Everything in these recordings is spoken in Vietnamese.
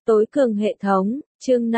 Tối cường hệ thống, chương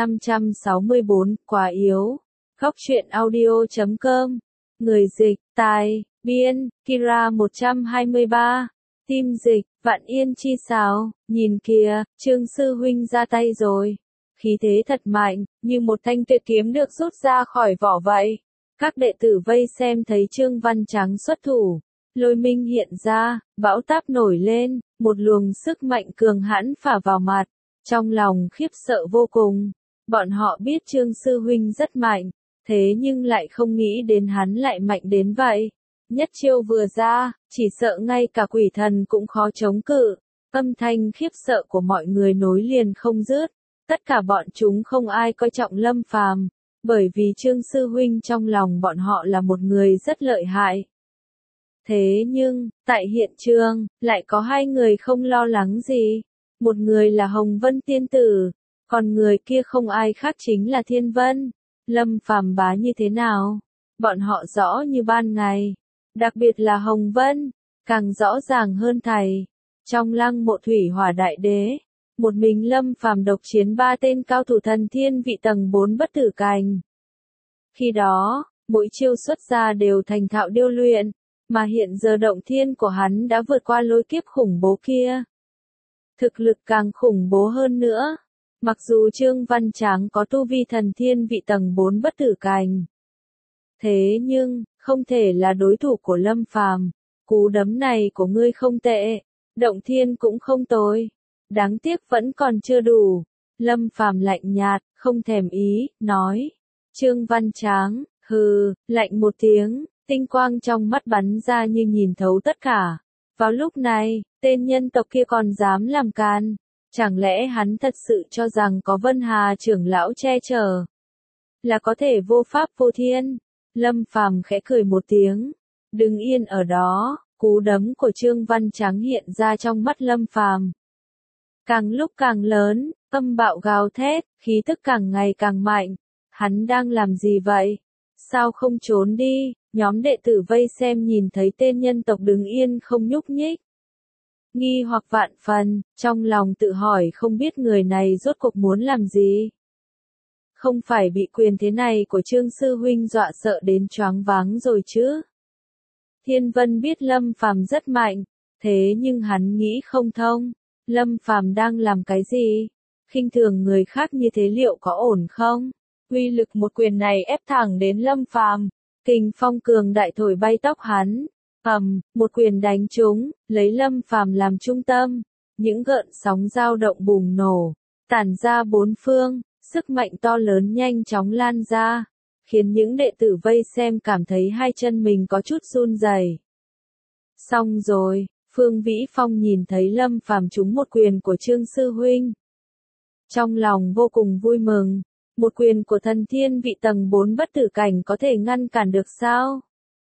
564, quá yếu. Góc truyện audio.com. Người dịch, tài, biên, Kira 123. Tim dịch, Vạn Yên chi sao, nhìn kìa, Trương sư huynh ra tay rồi. Khí thế thật mạnh, như một thanh tuyệt kiếm được rút ra khỏi vỏ vậy. Các đệ tử vây xem thấy Trương Văn Trắng xuất thủ. Lôi minh hiện ra, bão táp nổi lên, một luồng sức mạnh cường hãn phả vào mặt. Trong lòng khiếp sợ vô cùng, bọn họ biết Trương sư huynh rất mạnh, thế nhưng lại không nghĩ đến hắn lại mạnh đến vậy. Nhất chiêu vừa ra, chỉ sợ ngay cả quỷ thần cũng khó chống cự. Âm thanh khiếp sợ của mọi người nối liền không dứt. Tất cả bọn chúng không ai coi trọng Lâm Phàm, bởi vì Trương sư huynh trong lòng bọn họ là một người rất lợi hại. Thế nhưng, tại hiện trường, lại có hai người không lo lắng gì. Một người là Hồng Vân tiên tử, còn người kia không ai khác chính là Thiên Vân. Lâm Phàm bá như thế nào? Bọn họ rõ như ban ngày. Đặc biệt là Hồng Vân, càng rõ ràng hơn thầy. Trong lăng mộ thủy hỏa đại đế, một mình Lâm Phàm độc chiến 3 tên cao thủ thần thiên vị tầng 4 bất tử cảnh. Khi đó, mỗi chiêu xuất ra đều thành thạo điêu luyện, mà hiện giờ động thiên của hắn đã vượt qua lôi kiếp khủng bố kia. Thực lực càng khủng bố hơn nữa. Mặc dù Trương Văn Tráng có tu vi thần thiên vị tầng 4 bất tử cảnh, thế nhưng, không thể là đối thủ của Lâm Phàm. Cú đấm này của ngươi không tệ, động thiên cũng không tồi. Đáng tiếc vẫn còn chưa đủ. Lâm Phàm lạnh nhạt, không thèm ý, nói. Trương Văn Tráng, hừ, lạnh một tiếng, tinh quang trong mắt bắn ra như nhìn thấu tất cả. Vào lúc này, tên nhân tộc kia còn dám làm can. Chẳng lẽ hắn thật sự cho rằng có Vân Hà trưởng lão che chở, là có thể vô pháp vô thiên? Lâm Phàm khẽ cười một tiếng. Đứng yên ở đó, cú đấm của Trương Văn Tráng hiện ra trong mắt Lâm Phàm. Càng lúc càng lớn, âm bạo gào thét, khí tức càng ngày càng mạnh. Hắn đang làm gì vậy? Sao không trốn đi? Nhóm đệ tử vây xem nhìn thấy tên nhân tộc đứng yên không nhúc nhích. Nghi hoặc vạn phần, trong lòng tự hỏi không biết người này rốt cuộc muốn làm gì. Không phải bị quyền thế này của Trương sư huynh dọa sợ đến choáng váng rồi chứ? Thiên Vân biết Lâm Phàm rất mạnh, thế nhưng hắn nghĩ không thông. Lâm Phàm đang làm cái gì? Khinh thường người khác như thế liệu có ổn không? Uy lực một quyền này ép thẳng đến Lâm Phàm, kình phong cường đại thổi bay tóc hắn. Một quyền đánh trúng, lấy Lâm Phàm làm trung tâm, những gợn sóng dao động bùng nổ, tản ra bốn phương, sức mạnh to lớn nhanh chóng lan ra, khiến những đệ tử vây xem cảm thấy hai chân mình có chút run rẩy. Xong rồi, Phương Vĩ Phong nhìn thấy Lâm Phàm trúng một quyền của Trương sư huynh. Trong lòng vô cùng vui mừng, một quyền của thần thiên vị tầng 4 bất tử cảnh có thể ngăn cản được sao?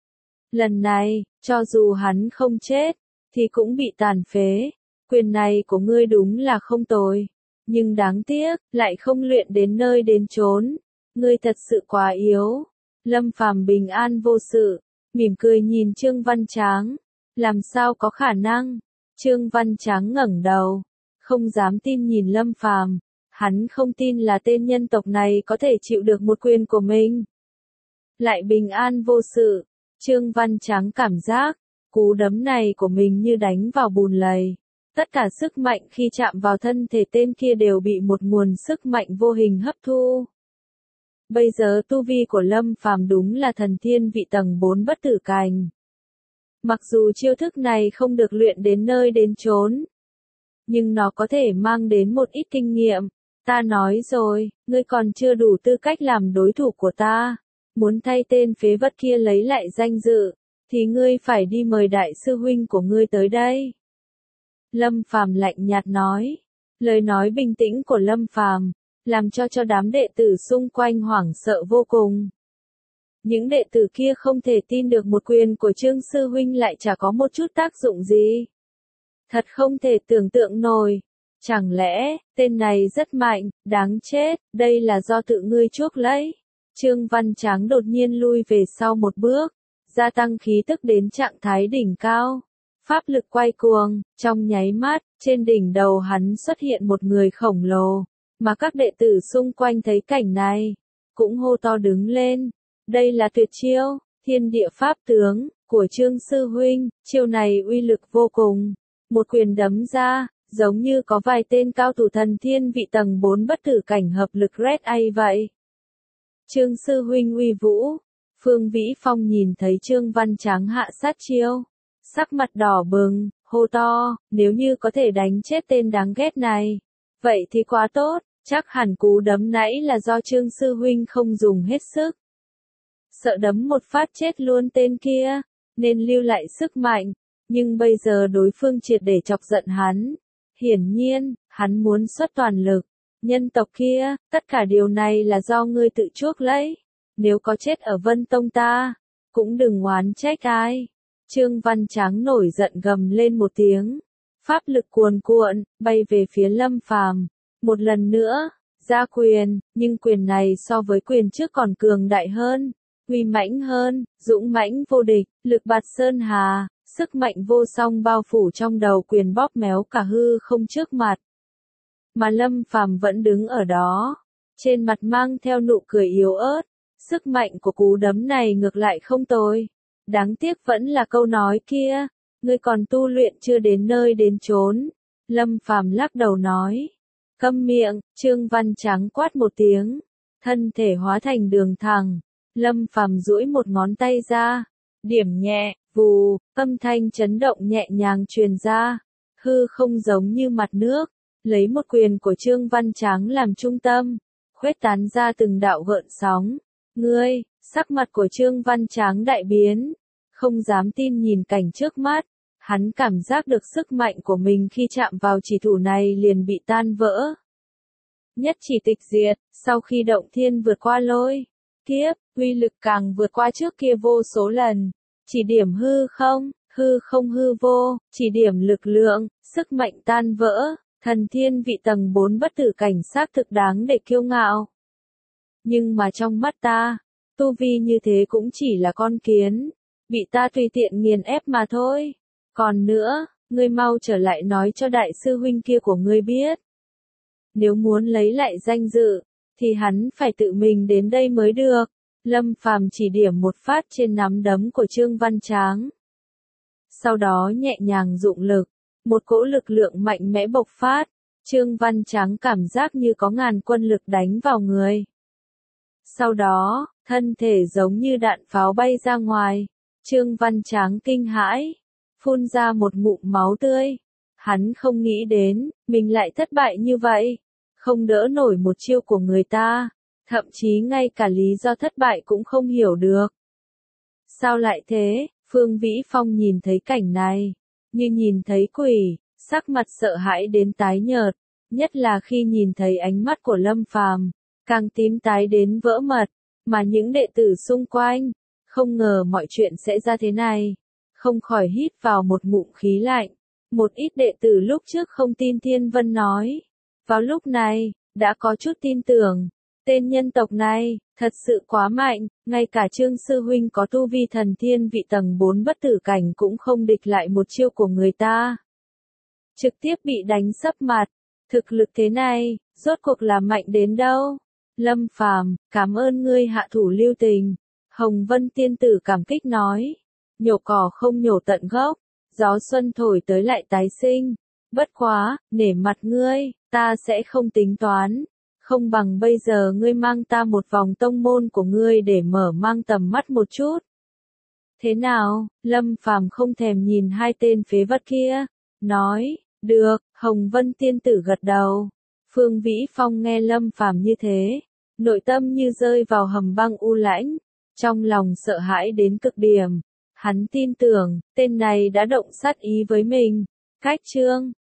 Lần này, cho dù hắn không chết, thì cũng bị tàn phế. Quyền này của ngươi đúng là không tồi. Nhưng đáng tiếc, lại không luyện đến nơi đến chốn. Ngươi thật sự quá yếu. Lâm Phàm bình an vô sự, mỉm cười nhìn Trương Văn Tráng. Làm sao có khả năng? Trương Văn Tráng ngẩng đầu, không dám tin nhìn Lâm Phàm. Hắn không tin là tên nhân tộc này có thể chịu được một quyền của mình. Lại bình an vô sự. Trương Văn Tráng cảm giác, cú đấm này của mình như đánh vào bùn lầy. Tất cả sức mạnh khi chạm vào thân thể tên kia đều bị một nguồn sức mạnh vô hình hấp thu. Bây giờ tu vi của Lâm Phàm đúng là thần thiên vị tầng 4 bất tử cảnh. Mặc dù chiêu thức này không được luyện đến nơi đến chốn, nhưng nó có thể mang đến một ít kinh nghiệm. Ta nói rồi, ngươi còn chưa đủ tư cách làm đối thủ của ta. Muốn thay tên phế vật kia lấy lại danh dự, thì ngươi phải đi mời đại sư huynh của ngươi tới đây. Lâm Phàm lạnh nhạt nói. Lời nói bình tĩnh của Lâm Phàm làm cho đám đệ tử xung quanh hoảng sợ vô cùng. Những đệ tử kia không thể tin được một quyền của Trương sư huynh lại chả có một chút tác dụng gì. Thật không thể tưởng tượng nổi. Chẳng lẽ, tên này rất mạnh, đáng chết, đây là do tự ngươi chuốc lấy. Trương Văn Tráng đột nhiên lui về sau một bước, gia tăng khí tức đến trạng thái đỉnh cao. Pháp lực quay cuồng, trong nháy mắt, trên đỉnh đầu hắn xuất hiện một người khổng lồ, Mà các đệ tử xung quanh thấy cảnh này, cũng hô to đứng lên. Đây là tuyệt chiêu, thiên địa pháp tướng, của Trương Sư Huynh, chiêu này uy lực vô cùng. Một quyền đấm ra, giống như có vài tên cao thủ thần thiên vị tầng 4 bất tử cảnh hợp lực Red A vậy. Trương Sư Huynh uy vũ, Phương Vĩ Phong nhìn thấy Trương Văn Tráng hạ sát chiêu. Sắc mặt đỏ bừng, hô to, nếu như có thể đánh chết tên đáng ghét này. Vậy thì quá tốt, chắc hẳn cú đấm nãy là do Trương Sư Huynh không dùng hết sức. Sợ đấm một phát chết luôn tên kia, nên lưu lại sức mạnh, nhưng bây giờ đối phương triệt để chọc giận hắn. Hiển nhiên, hắn muốn xuất toàn lực. Nhân tộc kia, tất cả điều này là do ngươi tự chuốc lấy. Nếu có chết ở Vân Tông ta, cũng đừng oán trách ai. Trương Văn Tráng nổi giận gầm lên một tiếng. Pháp lực cuồn cuộn, bay về phía Lâm Phàm. Một lần nữa, ra quyền, nhưng quyền này so với quyền trước còn cường đại hơn, uy mãnh hơn, dũng mãnh vô địch, lực bạt sơn hà, sức mạnh vô song bao phủ trong đầu quyền bóp méo cả hư không trước mặt. Mà Lâm Phàm vẫn đứng ở đó, trên mặt mang theo nụ cười yếu ớt, sức mạnh của cú đấm này ngược lại không tồi. Đáng tiếc vẫn là câu nói kia, ngươi còn tu luyện chưa đến nơi đến chốn. Lâm Phàm lắc đầu nói, câm miệng, Trương Văn Tráng quát một tiếng, thân thể hóa thành đường thẳng. Lâm Phàm duỗi một ngón tay ra, điểm nhẹ, vù, âm thanh chấn động nhẹ nhàng truyền ra, hư không giống như mặt nước, lấy một quyền của Trương Văn Tráng làm trung tâm, khuếch tán ra từng đạo gợn sóng. Ngươi, sắc mặt của Trương Văn Tráng đại biến, không dám tin nhìn cảnh trước mắt, hắn cảm giác được sức mạnh của mình khi chạm vào chỉ thủ này liền bị tan vỡ. Nhất chỉ tịch diệt, sau khi động thiên vượt qua lôi kiếp, uy lực càng vượt qua trước kia vô số lần. Chỉ điểm hư không hư vô, chỉ điểm lực lượng, sức mạnh tan vỡ, thần thiên vị tầng 4 bất tử cảnh xác thực đáng để kiêu ngạo. Nhưng mà trong mắt ta, tu vi như thế cũng chỉ là con kiến, bị ta tùy tiện nghiền ép mà thôi. Còn nữa, ngươi mau trở lại nói cho đại sư huynh kia của ngươi biết. Nếu muốn lấy lại danh dự, thì hắn phải tự mình đến đây mới được. Lâm Phàm chỉ điểm một phát trên nắm đấm của Trương Văn Tráng. Sau đó nhẹ nhàng dụng lực, một cỗ lực lượng mạnh mẽ bộc phát. Trương Văn Tráng cảm giác như có ngàn quân lực đánh vào người. Sau đó, thân thể giống như đạn pháo bay ra ngoài. Trương Văn Tráng kinh hãi, phun ra một ngụm máu tươi. Hắn không nghĩ đến, mình lại thất bại như vậy. Không đỡ nổi một chiêu của người ta, thậm chí ngay cả lý do thất bại cũng không hiểu được. Sao lại thế? Phương Vĩ Phong nhìn thấy cảnh này, như nhìn thấy quỷ, sắc mặt sợ hãi đến tái nhợt, nhất là khi nhìn thấy ánh mắt của Lâm Phàm, càng tím tái đến vỡ mật, mà những đệ tử xung quanh, không ngờ mọi chuyện sẽ ra thế này, không khỏi hít vào một ngụm khí lạnh. Một ít đệ tử lúc trước không tin Thiên Vân nói, vào lúc này, đã có chút tin tưởng. Tên nhân tộc này, thật sự quá mạnh, ngay cả Trương Sư Huynh có tu vi thần thiên vị tầng 4 bất tử cảnh cũng không địch lại một chiêu của người ta. Trực tiếp bị đánh sấp mặt, thực lực thế này, rốt cuộc là mạnh đến đâu? Lâm Phàm, cảm ơn ngươi hạ thủ lưu tình. Hồng Vân tiên tử cảm kích nói, nhổ cỏ không nhổ tận gốc, gió xuân thổi tới lại tái sinh. Bất quá, nể mặt ngươi, ta sẽ không tính toán. Không bằng bây giờ ngươi mang ta một vòng tông môn của ngươi để mở mang tầm mắt một chút. Thế nào? Lâm Phàm không thèm nhìn hai tên phế vật kia, nói, được. Hồng Vân tiên tử gật đầu. Phương Vĩ Phong nghe Lâm Phàm như thế, nội tâm như rơi vào hầm băng u lãnh, trong lòng sợ hãi đến cực điểm. Hắn tin tưởng, tên này đã động sát ý với mình. Cách chương